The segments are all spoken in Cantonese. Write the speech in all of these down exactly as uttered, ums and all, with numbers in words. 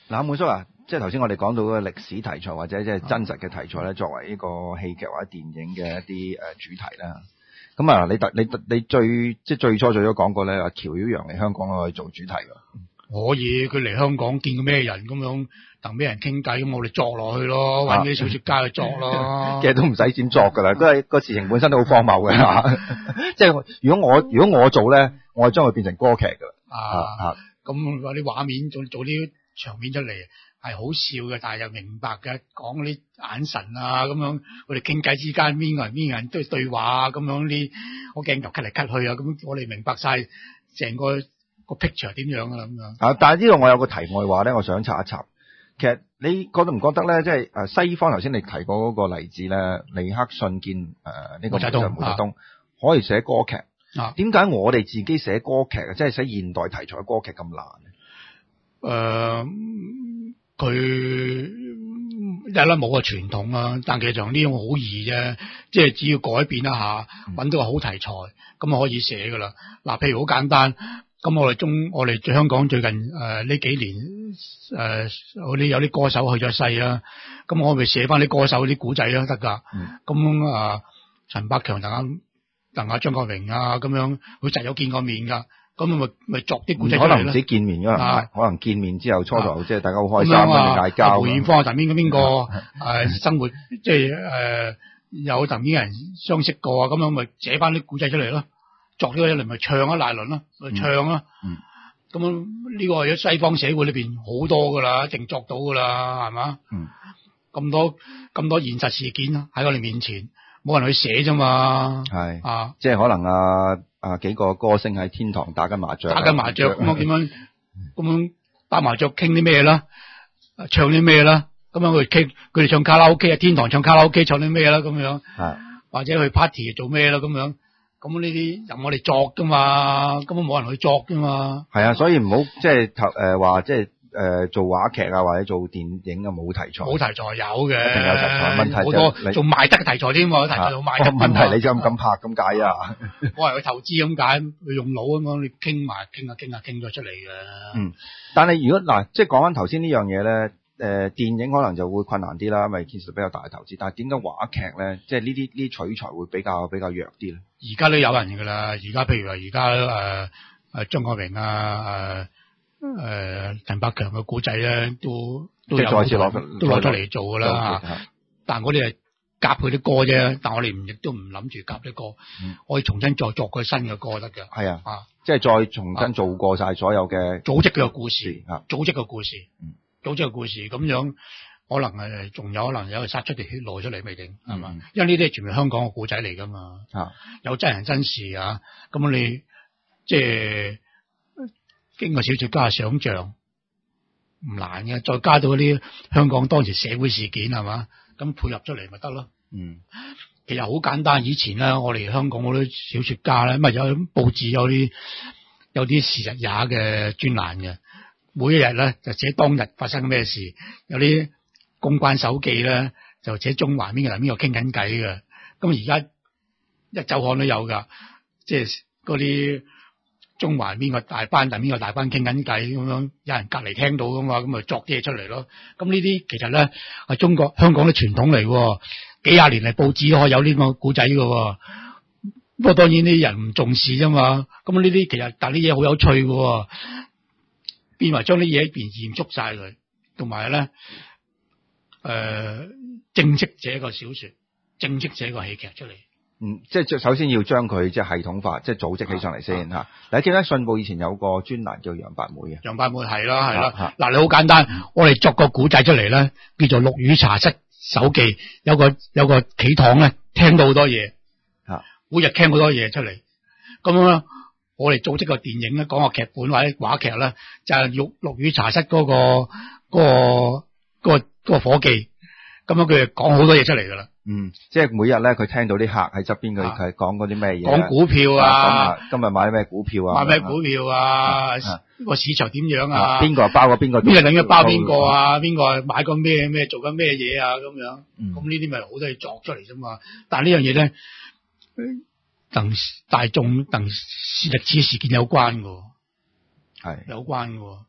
嗱，滿叔啊，即係頭先我哋講到嗰個歷史題材或者即係真實嘅題材咧，作為呢個戲劇或者電影嘅一啲誒主題啦。咁啊，你特你你最即係最初最咗講過咧，話喬曉陽嚟香港可以做主題㗎。 可以，佢嚟香港見過咩人咁樣，同咩人傾偈，咁我哋作落去咯，揾啲小說家去作咯。 其實都唔使點作㗎啦，都係個事情本身都好荒謬嘅嚇。即係如果我如果我做咧，我係將佢變成歌劇㗎啦。 啊，咁話啲畫面做做啲場面出嚟係好笑嘅，但係又明白嘅，講嗰啲眼神啊咁樣，我哋傾偈之間邊個人邊個人都對話啊咁樣啲，我鏡頭 cut 嚟 cut 去啊，咁我哋明白晒成個個 picture 點樣啊咁樣。 啊，但係呢度我有個題外話咧，我想插一插。其實你覺得唔覺得咧？即係誒西方頭先你提過嗰個例子咧，尼克遜見誒呢個毛澤東，毛澤東可以寫歌劇。啊，點解我哋自己寫歌劇啊，即係寫現代題材嘅歌劇咁難咧？ 誒、呃，佢一啦冇個傳統啊，但其實呢種好易啫，即係只要改變一下，揾到個好題材，咁啊可以寫噶啦。嗱，譬如好簡單，咁我哋中我哋香港最近誒呢、呃、幾年誒，嗰、呃、啲有啲歌手去咗世啊，咁我咪寫翻啲歌手啲古仔都得噶。咁啊，陳百強等下等下張國榮啊，咁樣佢實有見過面噶。咁咪咪作啲古仔出嚟咯。可能唔止見面㗎，啊，可能見面之後初頭即係大家好開心，嗌交。梅艷芳同邊個邊個誒生活即係誒有同邊個人相識過啊？咁樣咪寫翻啲古仔出嚟咯，作咗一輪咪唱一大輪咯，咪唱咯。嗯。咁呢個喺西方社會裏邊好多㗎啦，一定作到㗎啦，係嘛？嗯。咁多咁多現實事件喺我哋面前，冇人去寫啫嘛。係。啊， 即係可能啊。啊！幾個歌星喺天堂打緊麻雀， 打緊麻雀咁樣點樣咁樣打麻雀傾啲咩啦？唱啲咩啦？咁樣佢傾，佢哋唱卡拉 OK 啊，天堂唱卡拉 OK 唱啲咩啦？咁樣，或者去 party 做咩啦？咁樣，咁呢啲由我哋作噶嘛，根本冇人去作噶嘛。 係啊，所以唔好即係頭誒話即係。誒、呃，做話劇啊，或者做電影啊，冇題材。 冇題材有嘅， 一定有題材。問題好多做賣得嘅題材添喎，題材做賣得。 問題你就咁咁拍咁解啊？ 我係去投資咁解，去用腦咁樣，你傾埋傾下傾下傾咗出嚟嘅。 嗯，但係如果嗱，即係講翻頭先呢樣嘢咧，誒、呃，電影可能就會困難啲啦，因為其實比較大嘅投資。但係點解話劇咧，即係呢啲呢啲取材會比較比較弱啲咧？ 而家都有人噶啦，而家譬如話而家誒誒張國榮啊誒。呃誒、呃，陳百強嘅古仔咧，都都有再次攞都攞出嚟做噶啦。但係我哋係夾佢啲歌啫，但係我哋唔亦都唔諗住夾啲歌，嗯、可以重新再作佢新嘅歌得嘅。係啊，啊， 即係再重新做過晒所有嘅組織嘅故事，啊、組織嘅故事，嗯、組織嘅故事咁樣，可能係仲有可能有殺出條血路出嚟未定，係嘛、嗯？因為呢啲係全部香港嘅古仔嚟噶嘛，啊，有真人真事啊，咁你即係。經過小說家嘅想象唔難嘅，再加到嗰啲香港當時社會事件係嘛，咁配合出嚟咪得咯。嗯，其實好簡單。以前咧，我哋香港嗰啲小說家咧，咪有報紙有啲有啲時日也嘅專欄嘅，每一日咧就寫當日發生咩事，有啲公關手記咧就寫中環邊個人邊個傾緊偈嘅。咁而家一週刊都有噶，即係嗰啲。中環邊個大班，但邊個大班傾緊偈咁樣，有人隔離聽到噶嘛，咁咪作啲嘢出嚟咯。咁呢啲其實咧係中國香港嘅傳統嚟喎，幾廿年嚟報紙都可以有呢個古仔喎。不過當然啲人唔重視啫嘛。咁呢啲其實但係啲嘢好有趣喎，變為將啲嘢變嚴肅晒佢，同埋咧誒正式寫個小說，正式寫個戲劇出嚟。 嗯，即係首先要將佢即係系統化，即係組織起上嚟先嚇。你記得信報以前有個專欄叫楊八妹嘅， 楊八妹係啦係啦。嗱，你好簡單，嗯、我哋作個古仔出嚟咧，叫做《陸羽茶室手記》，有個有個企堂咧，聽到好多嘢，啊，每日聽好多嘢出嚟。咁樣我哋組織個電影咧，講個劇本或者話劇咧，就係陸陸羽茶室嗰、嗰個嗰、嗰個嗰、嗰個嗰、嗰個伙計，咁樣佢就講好多嘢出嚟噶啦。 嗯，即係每日咧，佢聽到啲客喺側邊，佢佢講嗰啲咩嘢？ 講股票啊， 今日買咩股票啊？ 買咩股票啊？個市場點樣啊？ 邊個包過邊個？ 邊個等於包邊個啊？邊個買過咩咩做緊咩嘢啊？咁樣，咁呢啲咪好多嘢作出嚟啫嘛。但係呢樣嘢咧，同大眾同歷史事件有關噶，係有關噶。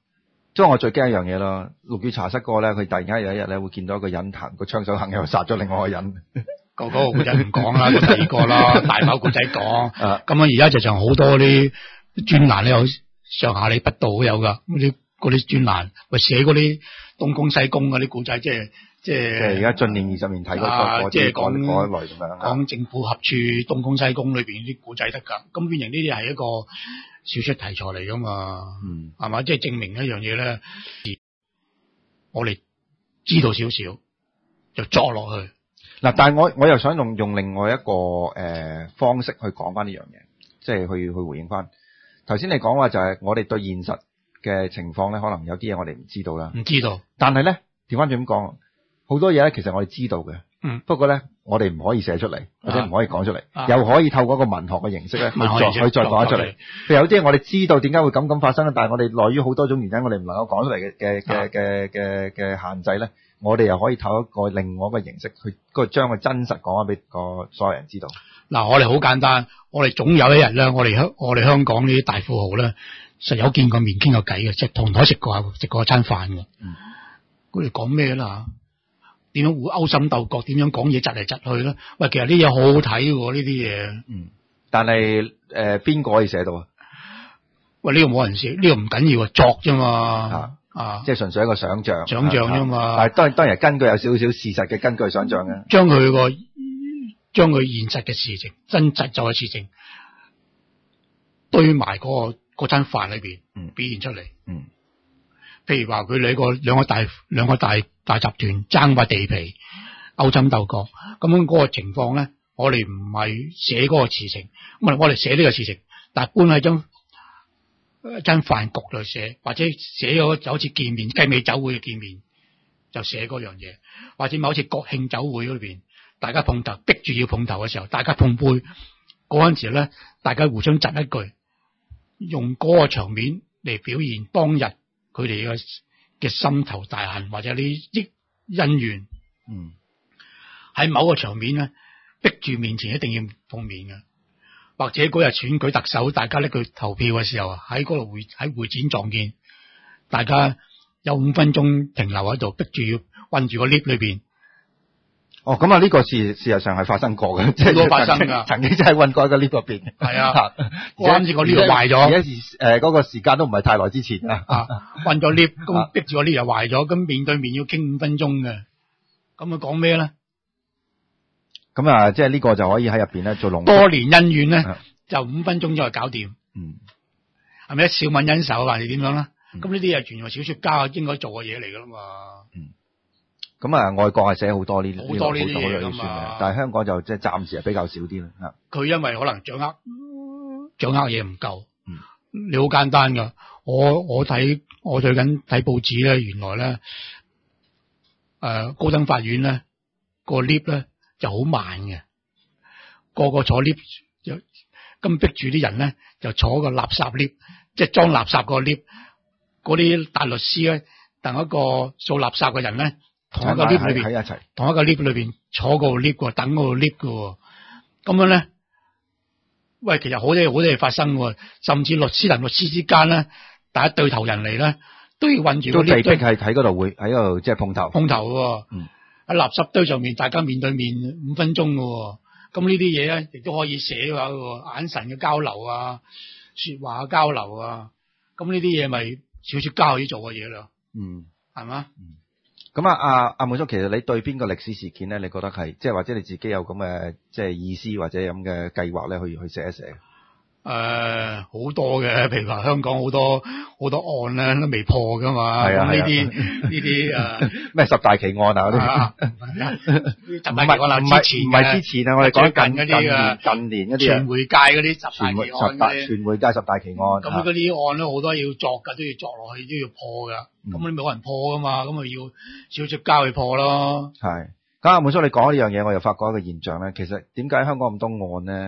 即係我最驚一樣嘢咯，陸羽茶室嗰個咧，佢突然間有一日咧會見到一個人彈個槍手行又殺咗另外一個人。 個嗰個故仔唔講啦，個第二個啦，大把故仔講。咁樣而家就仲好多啲專欄咧，有上下里不道都有噶，嗰啲嗰啲專欄咪寫嗰啲東宮西宮嗰啲故仔，即係即係。即係而家進念二十年睇嗰個，即係講嗰一類咁樣。講政府合署東宮西宮裏邊啲故仔得噶，咁變成呢啲係一個小說題材嚟噶嘛，嗯，係嘛，即係證明一樣嘢咧，我哋知道少少就作落去。嗱，但係我我又想用用另外一個誒、呃、方式去講翻呢樣嘢，即係去去回應翻頭先你講話就係我哋對現實嘅情況咧，可能有啲嘢我哋唔知道啦，唔知道。但係咧調翻轉咁講，好多嘢咧其實我哋知道嘅，嗯，不過咧我哋唔可以寫出嚟，或者唔可以講出嚟，啊，又可以透過一個文學嘅形式咧去再去再講出嚟。譬如有啲嘢我哋知道點解會咁咁發生咧，但係我哋內於好多種原因，我哋唔能夠講出嚟嘅嘅嘅嘅嘅嘅限制咧。我哋又可以透一個另外一個形式去，個將個真實講翻俾個所有人知道。嗱，我哋好簡單，我哋總有一日咧，我哋香我哋香港呢啲大富豪咧，實有見過面傾過偈嘅，即係同台食過食過一餐飯嘅。嗯，佢哋講咩啦？點樣會勾心鬥角？點樣講嘢窒嚟窒去咧？喂，其實呢嘢好好睇喎，呢啲嘢。嗯，但係誒，邊個可以寫到啊？喂，呢個冇人寫，呢個唔緊要啊，作啫嘛。啊。啊，即係純粹一個想像，想像啫嘛。啊、但係當然當然根據有少少事實嘅根據想像嘅，將佢個將佢現實嘅事情、真實就嘅事情堆埋嗰、嗰個嗰餐飯裏邊，嗯，表現出嚟。嗯，譬如話佢兩個兩個大兩個大大集團爭塊地皮，勾心鬥角，咁樣嗰個情況咧，我哋唔係寫嗰個事情，咁我哋寫呢個事情，但係搬喺張一間飯局度寫，或者寫咗就好似見面雞尾酒會嘅見面，就寫嗰樣嘢，或者某次國慶酒會嗰邊，大家碰頭，逼住要碰頭嘅時候，大家碰杯嗰陣時咧，大家互相窒一句，用嗰個場面嚟表現當日佢哋嘅嘅心頭大恨或者呢啲恩怨。嗯，喺某個場面咧，逼住面前一定要碰面嘅。或者嗰日選舉特首，大家拎佢投票嘅時候，喺嗰度會喺會展撞見，大家有五分鐘停留喺度，逼住要困住個 lift 裏邊。哦，咁啊，呢個事事實上係發生過嘅，即係都發生㗎。曾經真係困過喺個 lift 入邊。係啊，啱先個 lift 壞咗。而家時誒嗰個時間都唔係太耐之前啊。啊，困咗 lift，咁逼住個 lift 又壞咗，咁面對面要傾五分鐘嘅，咁佢講咩咧？咁啊，即係呢個就可以喺入邊咧做龍。多年恩怨咧，就五分鐘就搞掂。嗯，係咪笑泯恩仇還是點樣啦？咁呢啲係全部小說家應該做嘅嘢嚟噶啦嘛。嗯。咁啊，外國係寫好多呢啲好多呢啲嘢噶嘛，但係香港就即係暫時係比較少啲啦。佢因為可能掌握掌握嘢唔夠。嗯。你好簡單噶，我我睇我最近睇報紙咧，原來咧，誒、呃，高等法院咧個 lift 咧。就好慢嘅，個個坐 lift，咁逼住啲人咧就坐個垃圾 lift，即係裝垃圾個 lift，嗰啲大律師咧，等一個掃垃圾嘅人咧，同一個 lift 裏邊喺一齊，同一個 lift 裏邊坐個 lift 嘅，等個 lift 嘅，咁樣咧，喂，其實好多嘢好多嘢發生嘅，甚至律師同律師之間咧，大家對頭人嚟咧，都要困住個 lift，都被逼係喺嗰度會喺嗰度即係碰頭，碰頭喎，嗯。喺垃圾堆上面，大家面對面五分鐘嘅，咁呢啲嘢咧，亦都可以寫下嘅，眼神嘅交流啊，說話嘅交流啊，咁呢啲嘢咪小說家可以做嘅嘢咯。嗯，係嘛？嗯，咁啊，阿阿滿叔，其實你對邊個歷史事件咧，你覺得係，即係或者你自己有咁嘅即係意思或者咁嘅計劃咧，去去寫一寫？誒、呃，好多嘅，譬如話香港好多好多案咧都未破噶嘛，咁呢啲呢啲誒咩十大奇案啊嗰啲，十大奇案啦，唔係唔係之前啊，我哋講近嗰啲啊，近年嗰啲傳媒界嗰啲十大奇案嘅，傳媒界十大奇案，咁嗰啲案咧好多要作噶，都要作落去，都要破噶，咁、嗯、你冇人破噶嘛，咁咪要小說家去破咯。係，咁阿滿叔你講呢樣嘢，我又發覺一個現象咧，其實點解香港咁多案咧？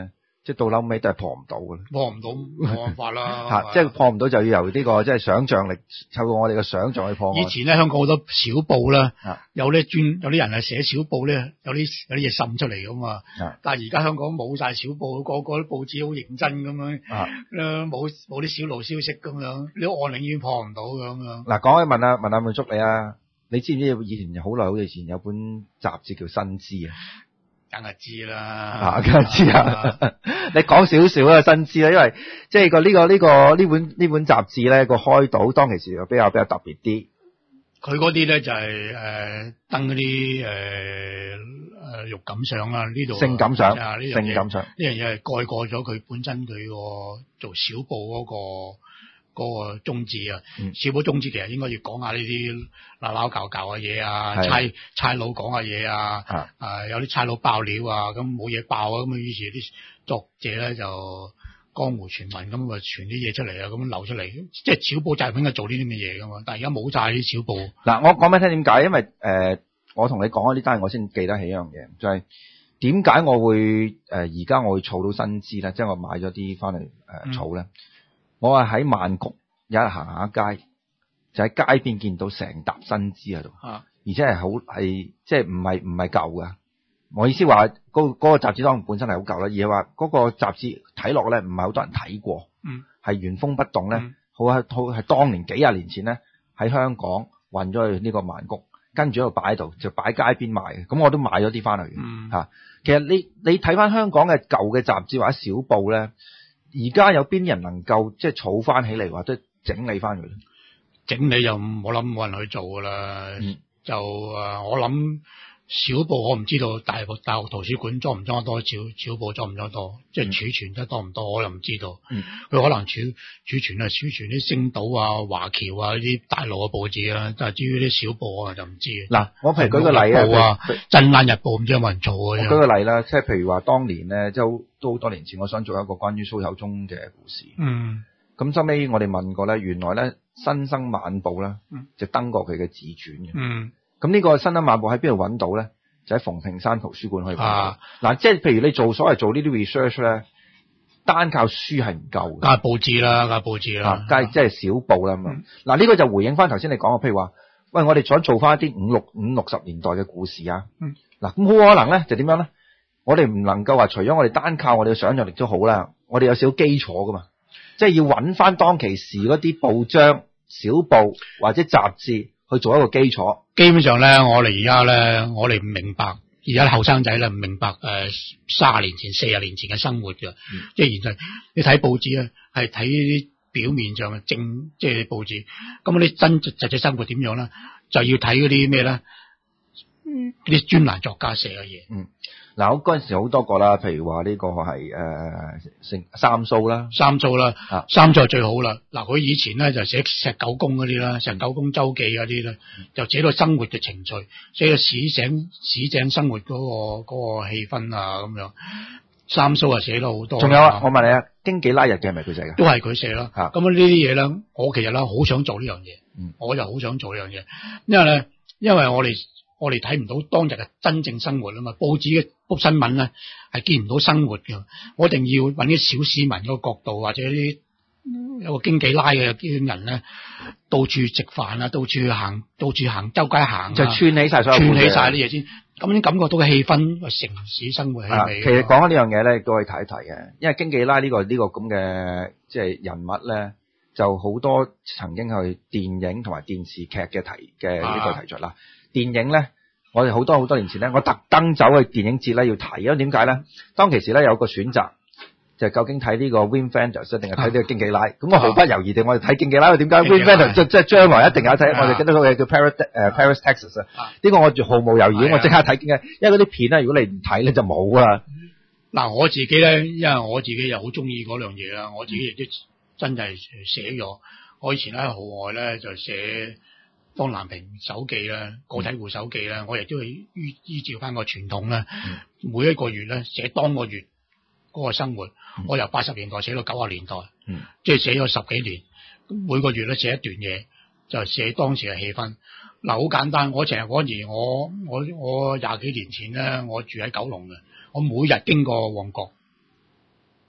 即係到嬲尾都係破唔到嘅， 破唔到冇辦法啦。 嚇，即係破唔到就要由呢個即係想像力，透過我哋嘅想像去破。 以前咧香港好多小報啦，有啲專有啲人係寫小報咧，有啲有啲嘢滲出嚟㗎嘛。但係而家香港冇晒小報，個個啲報紙好認真咁樣，誒冇冇啲小路消息咁樣，你都按領已經破唔到咁樣。 嗱，講起問啊問阿滿足你啊，你知唔知以前好耐好耐以前有本雜誌叫新知啊？ 梗係知啦， 啊，梗係知啊！你講少少啦，新知啦，因為即係個呢個呢個呢本呢本雜誌咧個開導當其時又比較比較特別啲。 佢嗰啲咧就係誒登嗰啲誒誒肉感相啦，呢度性感相啊，呢性感相呢樣嘢係蓋過咗佢本身佢個做小報嗰個。嗰個宗旨啊， 嗯、 小報宗旨其實應該要講下呢啲鬧鬧教教嘅嘢啊，差差佬講下嘢啊，啊，啊有啲差佬爆料啊，咁冇嘢爆啊，咁於是啲作者咧就江湖傳聞咁啊傳啲嘢出嚟啊，咁流出嚟，即係小報就係應該做呢啲咁嘅嘢噶嘛，但係而家冇晒啲小報。嗱， 我講俾你聽點解？因為誒、呃，我同你講咗呢單，我先記得起一樣嘢，就係點解我會誒而家我會儲到新知咧，即係我買咗啲翻嚟誒儲咧。嗯我係喺曼谷有一日行下街，就喺街邊見到成沓新知喺度，啊、而且係好係即係唔係唔係舊㗎。我意思話嗰嗰個雜誌當然本身係好舊啦，而係話嗰個雜誌睇落咧唔係好多人睇過，嗯，係原封不動咧，好係好係當年幾廿年前咧喺香港運咗去呢個曼谷，跟住喺度擺喺度就擺街邊賣嘅。咁我都買咗啲翻嚟嘅嚇。其實你你睇翻香港嘅舊嘅雜誌或者小報咧。而家有邊啲人能夠即係儲翻起嚟或者整理翻佢？整理又我諗冇人去做噶啦，嗯、就誒、呃、我諗小報我唔知道大學大學圖書館裝唔裝得多，小小報裝唔裝得多，即係儲存得多唔多，我又唔知道。佢、嗯、可能儲儲存啊儲存啲星島啊、華僑啊呢啲大陸嘅報紙啊，但係至於啲小報我就唔知。嗱，我譬如舉個例啊，鎮瀾日報唔知有冇人做啊？我舉個例啦，即係譬如話當年咧，即係都好多年前，我想做一個關於蘇有忠嘅故事。嗯。咁收尾我哋問過咧，原來咧《新生晚報》咧，就登過佢嘅自傳嘅。嗯。咁呢個《新生晚報》喺邊度揾到咧？就喺鳳屏山圖書館可以揾到。嗱、啊，即係譬如你做所謂做呢啲 research 咧，單靠書係唔夠嘅。加報紙啦，加報紙啦。加即係小報啦咁。嗱、嗯，呢、這個就回應翻頭先你講嘅，譬如話，喂，我哋想做翻一啲五六五六十年代嘅故事啊。嗯。嗱，咁好可能咧，就點樣咧？我哋唔能夠話除咗我哋單靠我哋嘅想像力都好啦，我哋有少少基礎噶嘛。即係要揾翻當其時嗰啲報章、小報或者雜誌去做一個基礎。基本上咧，我哋而家咧，我哋唔明白，而家後生仔咧唔明白誒，三十年前、四十年前嘅生活嘅。嗯、即係現在你睇報紙啊，係睇啲表面上嘅正，即係報紙。咁你真實實際生活點樣咧？就要睇嗰啲咩咧？啲專欄作家寫嘅嘢。嗯。嗱，我嗰陣時好多個啦，譬如話呢個係誒成三蘇啦，三蘇啦，啊、三蘇係最好啦。嗱，佢以前咧就寫石九公嗰啲啦，石九公周記嗰啲咧，就寫到生活嘅情趣，寫到市井市井生活嗰、嗰個嗰、嗰個氣氛啊咁樣。三蘇啊寫咗好多。仲有啊，我問你啊，經紀拉日記係咪佢寫嘅？都係佢寫啦。咁啊呢啲嘢咧，我其實咧好想做呢樣嘢，嗯、我就好想做呢樣嘢，因為咧，因為我哋。我哋睇唔到當日嘅真正生活啊嘛，報紙嘅報新聞咧係見唔到生活嘅，我一定要揾啲小市民嗰個角度，或者啲有個經紀拉嘅啲人咧，到處食飯啊，到處行，到處行，周街行，就串起晒所有，串起晒啲嘢先，咁先感覺到嘅氣氛，城市生活氣味。其實講緊呢樣嘢咧，都可以睇一睇嘅，因為經紀拉呢、呢個呢、呢個咁嘅即係人物咧，就好多曾經係電影同埋電視劇嘅題嘅呢個題材啦。啊電影咧，我哋好多好多年前咧，我特登走去電影節咧要睇，因為點解咧？當其時咧有個選擇，就係、究竟睇呢個 Wim Wenders 定係睇呢個經紀拉？咁、啊、我毫不猶豫地，我哋睇經紀拉。點解 Wim Wenders 即即係將來一定有睇？啊、我哋記得嗰個叫 Paris 誒、uh, Paris Texas 啊，呢個我毫無猶豫，啊、我即刻睇經紀，因為嗰啲片咧，如果你唔睇咧就冇啊。嗱，我自己咧，因為我自己又好中意嗰樣嘢啦，我自己亦都真係寫咗。我以前喺號外咧就寫。方南平手記啦，個體戶手記啦，我亦都係依依照翻個傳統啦，嗯、每一個月咧寫當個月嗰個生活，嗯、我由八十年代寫到九十年代，嗯、即係寫咗十幾年，每個月咧寫一段嘢，就寫當時嘅氣氛。嗱，好簡單，我成日嗰時我我我廿幾年前咧，我住喺九龍嘅，我每日經過旺角，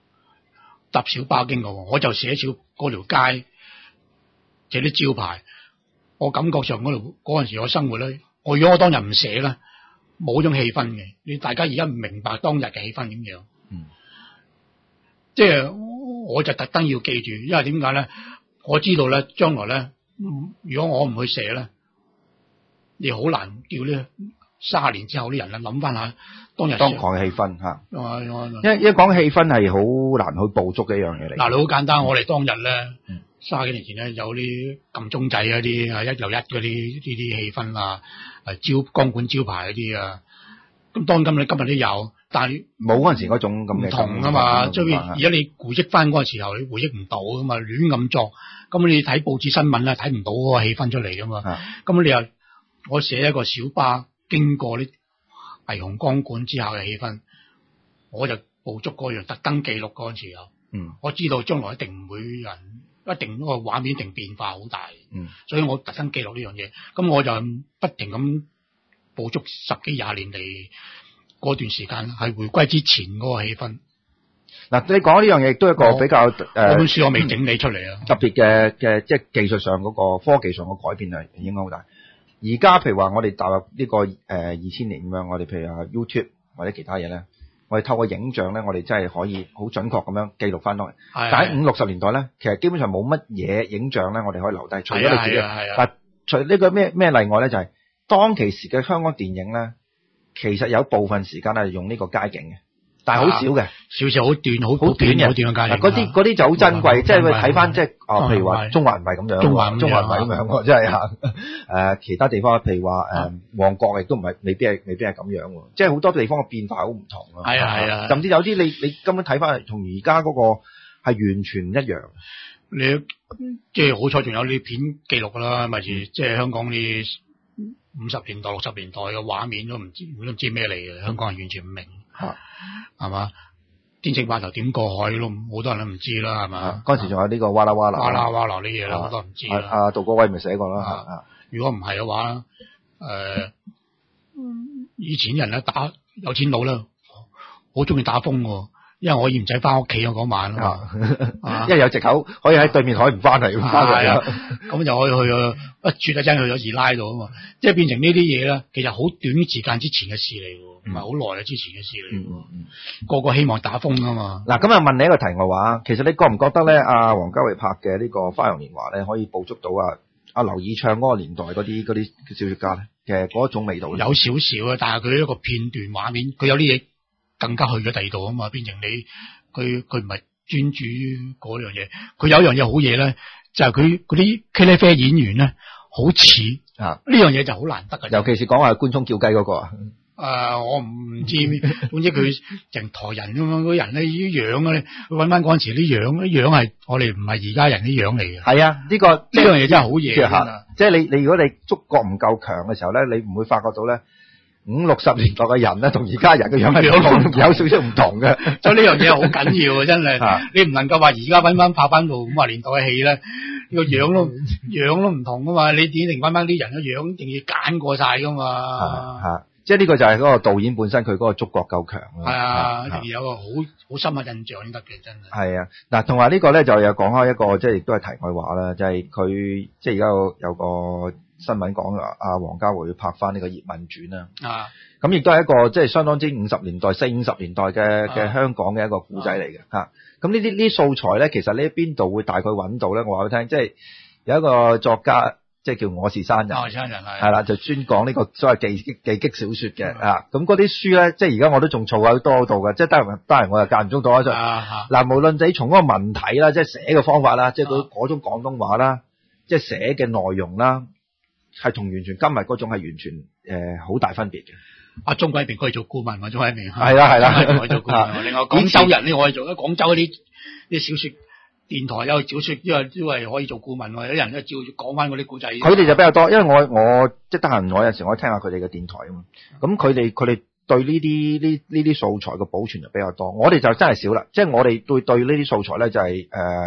搭小巴經過，我就寫少嗰條街寫啲招牌。我感覺上嗰度嗰陣時我生活咧，我如果我當日唔寫咧，冇種氣氛嘅。你大家而家唔明白當日嘅氣氛點樣？嗯，即係我就特登要記住，因為點解咧？我知道咧，將來咧，如果我唔去寫咧，你好難叫呢三十年之後啲人咧諗翻下當日當堂嘅氣氛嚇。因為因為講氣氛係好難去捕捉嘅一樣嘢嚟。 嗱，你好簡單，我哋當日咧。嗯卅幾年前咧，有啲撳鐘仔嗰啲啊，一又一嗰啲呢啲氣氛啊，誒招光管招牌嗰啲啊，咁當今你今日都有，但係冇嗰陣時嗰種咁嘅唔同啊嘛，即係而家你回憶翻嗰個時候，你回憶唔到噶嘛，亂咁作，咁你睇報紙新聞咧睇唔到嗰個氣氛出嚟噶嘛，咁你又我寫一個小巴經過啲霓虹光管之下嘅氣氛，我就捕捉嗰樣特登記錄嗰陣時候，嗯，我知道將來一定唔會有人。一定嗰個畫面一定變化好大，嗯，所以我特登記錄呢樣嘢，咁我就不停咁捕捉十幾廿年嚟嗰段時間係回歸之前嗰個氣氛。 嗱，你講呢樣嘢亦都係一個比較誒，嗰本書我未整理出嚟啊， 特別嘅嘅即係技術上嗰個科技上嘅改變係影響好大。而家譬如話我哋踏入呢個誒二千年咁樣，我哋譬如話 YouTube 或者其他嘢咧。我哋透過影像咧，我哋真係可以好準確咁樣記錄翻落嚟。但喺五六十年代咧，其實基本上冇乜嘢影像咧，我哋可以留低。除咗你自己，但除呢個咩咩例外咧，就係、是、當其時嘅香港電影咧，其實有部分時間係用呢個街景嘅，但係好少嘅， 少少好短，好好短嘅，好短嘅街景。 嗰啲嗰啲就好珍貴，即係佢睇翻即係啊，譬如話中環唔係咁樣，中環中環唔係咁樣，即係嚇誒其他地方，譬如話誒旺角亦都唔係，未必係未必係咁樣喎。即係好多地方嘅變化好唔同啊。 係啊係啊， 甚至有啲你你根本睇翻同而家嗰個係完全唔一樣。 你即係好彩仲有呢片記錄㗎啦，咪住即係香港啲五十年代六十年代嘅畫面都唔知都唔知咩嚟嘅，香港人完全唔明。係係嘛？天星碼頭點過海咯？好多人都唔知啦，係嘛？ 嗰陣時仲有呢個哇啦哇啦， 哇啦哇啦呢嘢啦，好多人唔知啦。 阿杜國威咪寫過啦。啊， 如果唔係嘅話，誒、呃，以前人咧打有錢佬咧，好中意打風喎，因為我可以唔使翻屋企啊嗰晚啊嘛， 因為有藉口可以喺對面海唔翻嚟，翻嚟啊， 咁就可以去啊，一轉一陣去咗二拉度啊嘛，即係變成呢啲嘢咧，其實好短時間之前嘅事嚟喎。唔係好耐啊！之前嘅事嚟，嗯嗯嗯，個個希望打風啊嘛。嗱， 咁啊問你一個題外話，其實你覺唔覺得咧？阿王家衛拍嘅呢個《花樣年華》咧，可以捕捉到啊阿劉以鬯嗰個年代嗰啲嗰啲小說家咧嘅嗰一種味道咧？ 有少少啊，但係佢一個片段畫面，佢有啲嘢更加去咗第二度啊嘛，變成你佢佢唔係專注於嗰樣嘢。佢有一樣嘢好嘢咧，就係佢嗰啲茄喱啡演員咧，好似啊呢樣嘢就好難得嘅。 尤其是講話官涌叫雞嗰個啊。 誒、呃，我唔知，總之佢成台人咁樣嗰人咧，啲樣咧，揾翻嗰陣時啲樣，啲樣係我哋唔係而家人啲樣嚟嘅。 係啊，呢、這個呢樣嘢真係好嘢。即係你你如果你觸覺唔夠強嘅時候咧，你唔會發覺到咧五六十年代嘅人咧，同而家人嘅樣係有少少唔同嘅。 所以呢樣嘢好緊要啊，真係。你唔能夠話而家揾翻拍翻到五十年代嘅戲咧，個樣都樣都唔同噶嘛。你點定揾翻啲人嘅樣，一定要揀過晒噶嘛。 啊即係呢個就係嗰個導演本身佢嗰個觸覺夠強咯。係啊，一定要有個好好深嘅印象先得嘅，真係。係啊，嗱，同埋呢個咧就有講開一個，即係亦都係題外話啦，就係佢即係而家有有個新聞講啊，阿王家衛要拍翻呢個《葉問傳》啦。啊，咁亦都係一個即係相當之五十年代、四五十年代嘅嘅香港嘅一個古仔嚟嘅嚇。咁呢啲呢啲素材咧，其實呢邊度會大概揾到咧？我話俾你聽，即係有一個作家。即係叫我是山人，我是山人係，係啦，就專講呢個所謂技擊技擊小說嘅啊。咁嗰啲書咧，即係而家我都仲儲喺多度嘅，即係得閒得閒我又間唔中讀一讀。嗱、啊，無論你從嗰個文體啦，即係寫嘅方法啦，即係佢嗰種廣東話啦，即係寫嘅內容啦，係同完全今日嗰種係完全誒好、呃、大分別嘅。 阿鍾偉明可以做顧問，我鍾偉明係啦係啦， 可以做顧問。另外廣州人咧，我可以做，廣州嗰啲啲小說。電台有小說，因為因為可以做顧問，有啲人咧照講翻嗰啲古仔。佢哋就比較多，因為我我即係得閒，我有陣時我聽下佢哋嘅電台啊嘛。咁佢哋佢哋對呢啲呢呢啲素材嘅保存就比較多。我哋就真係少啦，即係我哋對對呢啲素材咧就係誒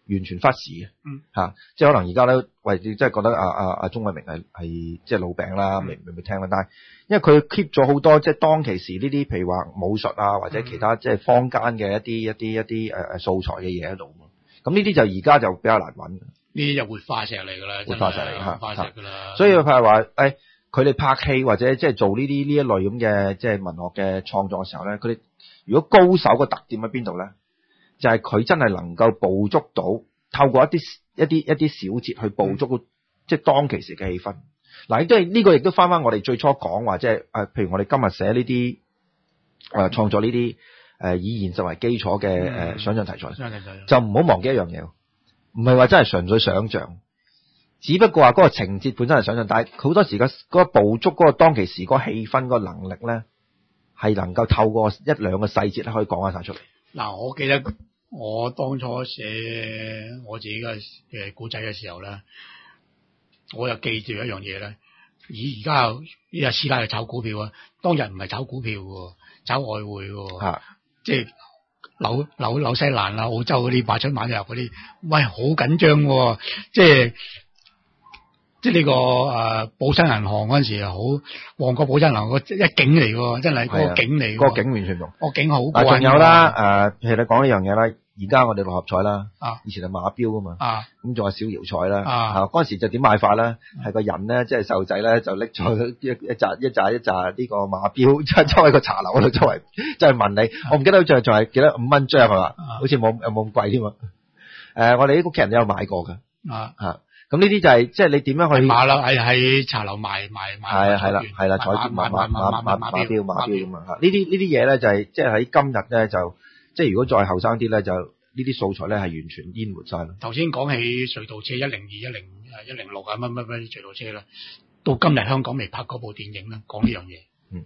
完全忽視嘅， 嗯嚇，即係可能而家咧，喂，即係覺得阿阿阿鍾偉明係係即係老餅啦，未未未聽啦，但係因為佢 keep 咗好多即係當其時呢啲，譬如話武術啊，或者其他即係坊間嘅一啲一啲一啲誒誒素材嘅嘢喺度，咁呢啲就而家就比較難揾。呢啲就活化石嚟㗎啦， 活化石嚟， 活化石㗎啦。 所以譬如話誒，佢哋拍戲或者即係做呢啲呢一類咁嘅即係文學嘅創作嘅時候咧，佢哋如果高手嘅特點喺邊度咧？就係、是、佢真係能夠捕捉到，透過一啲一啲一啲小節去捕捉到，即係當其時嘅氣氛。嗱，亦都係呢個亦都翻翻我哋最初講話，即係誒，譬如我哋今日寫呢啲誒創作呢啲誒以現實為基礎嘅誒、呃、想像題材，嗯、就唔好忘記一樣嘢，唔係話真係純粹想像，只不過話嗰個情節本身係想像，但係好多時嘅嗰個捕捉嗰個當其時嗰個氣氛嗰個能力咧，係能夠透過一兩個細節咧可以講翻晒出嚟。嗱， 我記得。我當初寫我自己嘅嘅古仔嘅時候咧，我又記住一樣嘢咧。以而家呢個師奶去炒股票啊，當日唔係炒股票喎，炒外匯喎， 啊、 即係紐紐紐西蘭啊、澳洲嗰啲買出買入嗰啲，喂，好緊張喎，即係即係、這、呢個誒、呃、寶新銀行嗰陣時好，旺角寶新銀行個一景嚟喎，真係嗰個景嚟， 嗰個景完全唔同， 個景好貴。 仲有啦，誒、呃，譬如你講呢樣嘢啦，而家我哋六合彩啦， 啊， 以前係馬標啊嘛， 啊， 咁仲有小搖彩啦， 啊， 嗰陣時就點買法咧？係個人咧，即係細路仔咧，就拎咗一一紮一紮一紮呢個馬標，即係周圍個茶樓嗰度周圍，即係問你，我唔記得仲係仲係幾多五蚊張係嘛？好似冇有冇咁貴添啊？誒，我哋啲屋企人都有買過㗎， 啊， 嚇。咁呢啲就係即係你點樣去馬樓係喺茶樓賣賣賣係啊係啦係啦彩馬馬馬馬馬馬標馬標咁啊！呢啲呢啲嘢咧就係即係喺今日咧就即係如果再後生啲咧就呢啲素材咧係完全淹沒晒咯。 頭先講起隧道車一零二一零誒一零六啊乜乜乜隧道車啦，到今日香港未拍嗰部電影啦，講呢樣嘢。 嗯，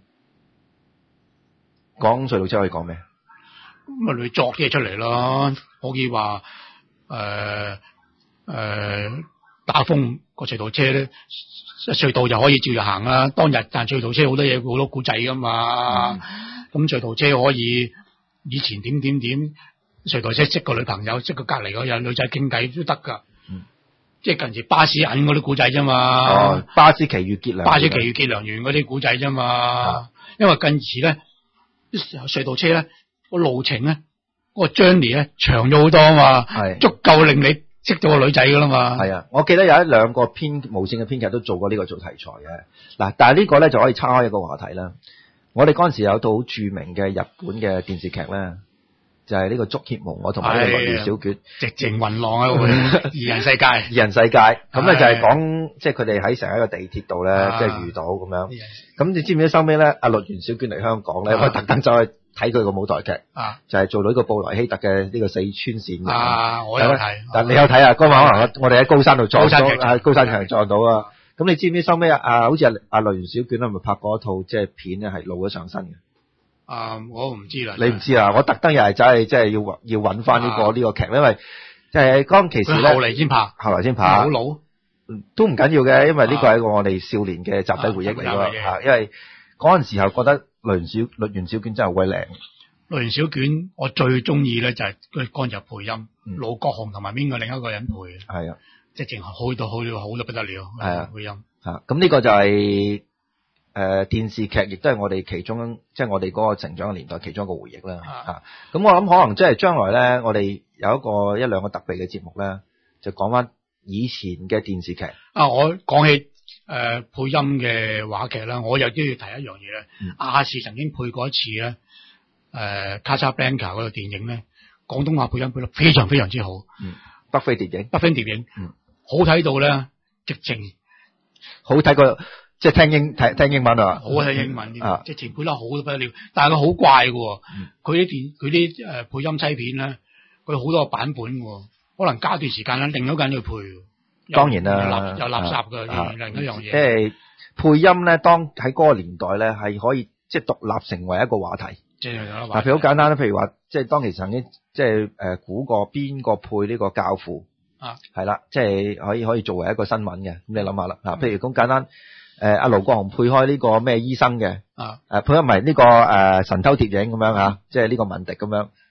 講隧道車可以講咩？ 咁咪你作啲嘢出嚟咯，可以話誒誒。打風個隧道車咧，隧道就可以照樣行啦。當日但隧道車好多嘢好多古仔噶嘛。咁、嗯、隧道車可以以前點點點，隧道車識個女朋友，識個隔離嗰有女仔傾偈都得噶。嗯，即係近時巴士銀嗰啲古仔啫嘛。 哦，巴士奇遇結良， 巴士奇遇結良緣嗰啲古仔啫嘛。嗯、因為近時咧，隧道車咧個路程咧，嗰、嗰個 journey 咧長咗好多啊嘛。係，足夠令你識到個女仔噶啦嘛。係啊，我記得有一兩個編無線嘅編劇都做過呢個做題材嘅。嗱，但係呢個咧就可以岔開一個話題啦。我哋嗰陣時有套好著名嘅日本嘅電視劇咧，就係、是、呢個《竹協無我》同埋呢個《落葉小卷》， 直情雲浪啊！二人世界，二人世界。咁咧就係講，即係佢哋喺成一個地鐵度咧，即係遇到咁樣。咁你知唔知收尾咧？阿落葉小卷嚟香港咧，我特登走去睇佢個舞台劇，啊，就係、是、做到呢個布萊希特嘅呢個四川線嘅。啊，我有睇，但你有睇啊？嗰晚可能我哋喺高山度撞到，喺高山場撞到啊！咁你知唔知收尾啊？好似阿阿落葉小卷係咪拍過一套即係片咧，係露咗上身嘅？ 啊，我唔知啦。 你唔知啊？我特登又係走去即係要要揾翻呢個呢、啊這個劇，因為即係當其時咧， 後嚟先拍， 後嚟先拍，好老都唔緊要嘅，因為呢個係一個我哋少年嘅集體回憶嚟㗎嘛。因為嗰陣時候覺得落葉小落葉小卷真係好鬼靚。 落葉小卷我最中意咧就係佢幹就配音，嗯、盧國雄同埋邊個另一個人配嘅。係啊，即係淨係好到好到好到不得了。係啊，配音嚇。咁呢個就係、是。誒、呃，電視劇亦都係我哋其中，即係我哋嗰個成長嘅年代其中一個回憶啦。啊，咁、啊、我諗可能即係將來咧，我哋有一個一兩個特別嘅節目咧，就講翻以前嘅電視劇。啊，我講起誒、呃、配音嘅話劇啦，我又都要提一樣嘢咧。亞、嗯、視曾經配過一次咧，誒、呃《卡薩布蘭卡》嗰個電影咧，廣東話配音配得非常非常之好。嗯，北非電影，北非電影，嗯，好睇到咧，直情好睇過。即係聽英聽聽英文啊，好睇英文啊，即係前配得好到不得了，但係佢好怪嘅，佢啲電佢啲誒配音西片咧，佢好多個版本嘅，可能加段時間咧，另一個人去配。當然啦，有垃圾嘅，啊、另一樣嘢。即係配音咧，當喺嗰個年代咧，係可以即係獨立成為一個話題。即係嗱，譬如好簡單啦，譬如話，即係當其曾經即係誒估過邊個配呢個教父啊，係啦，即係可以可以作為一個新聞嘅。咁你諗下啦，嗱，譬如咁簡單。誒，阿盧國雄配開呢個咩醫生嘅，啊，誒配開埋呢個誒神偷諜影咁樣吓，即係呢個文迪咁樣，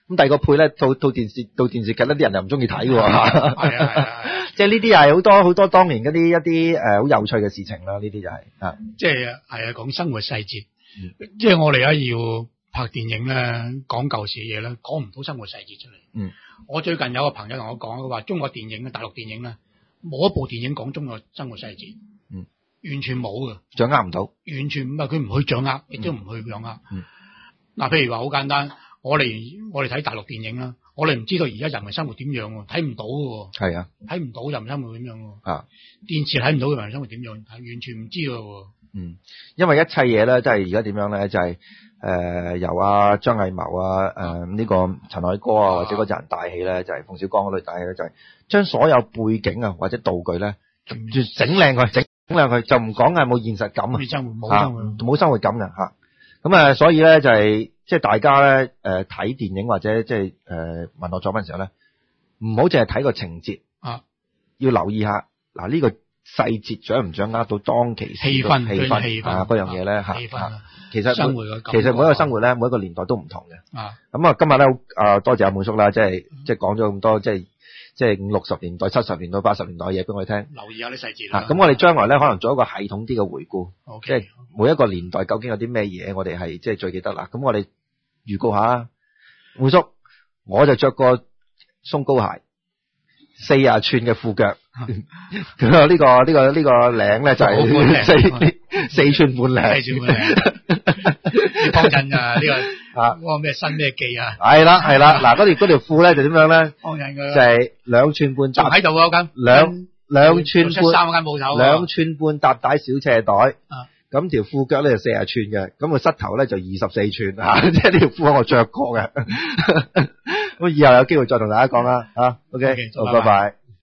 咁第二個配咧，到到電視到電視劇咧，啲人又唔中意睇喎。 係啊係啊， 即係呢啲係好多好多當年嗰啲一啲誒好有趣嘅事情啦。呢啲就係、是、啊， 即係係啊，講生活細節。嗯、即係我哋而家要拍電影咧，講舊時嘅嘢咧，講唔到生活細節出嚟。嗯，我最近有個朋友同我講，佢話中國電影咧，大陸電影咧，冇一部電影講中國生活細節。嗯，完全冇嘅， 掌握唔到， 完全唔係佢唔去掌握，亦都唔去掌握。 嗯， 嗱、嗯，譬如話好簡單，我哋我哋睇大陸電影啦，我哋唔知道而家人民生活點樣喎，睇唔到嘅喎。係啊，睇唔到人民生活點樣喎。啊，電視睇唔到人民生活點樣，完全唔知嘅喎。 嗯，因為一切嘢咧，即係而家點樣咧，就係、是、誒、呃、由阿張藝謀啊，誒、呃、呢、這個陳凱歌啊，或者嗰陣人帶起咧，就係、是、馮小剛嗰類帶起咧，就係、是、將所有背景啊或者道具咧，整靚佢，整靚佢，就唔講係冇現實感啊，冇生活，冇生活，冇生活感嘅吓。咁啊，所以咧就係即係大家咧誒睇電影或者即係誒文學作品嘅時候咧，唔好淨係睇個情節啊，要留意下嗱呢、這個。細節掌唔掌握到當其時氣氛氣氛，氣氛啊嗰樣嘢咧吓，其實生活其實每一個生活咧，每一個年代都唔同嘅。啊，咁啊今日咧啊多謝阿滿叔啦，即係即係講咗咁多，即係即係五六十年代、七十年代、八十年代嘅嘢俾我哋聽。 留意下啲細節啦。 咁我哋將來咧可能做一個系統啲嘅回顧， 即係每一個年代究竟有啲咩嘢，我哋係即係最記得啦。咁我哋預告下，滿叔我就着過鬆糕鞋。四廿寸嘅褲腳，咁啊呢個呢個呢個領咧就係四四寸半領， 四寸半領。你幫襯啊呢個啊嗰個咩新咩記啊？ 係啦係啦，嗱嗰條嗰條褲咧就點樣咧？ 幫襯佢就係兩寸半， 仲喺度嗰間兩兩寸半三間鋪頭， 兩寸半搭帶小斜袋。咁條褲腳咧就四廿寸嘅，咁個膝頭咧就二十四寸啊！即係呢條褲我着過嘅。咁以後有機會再同大家講啦，吓 ，OK，好，拜拜。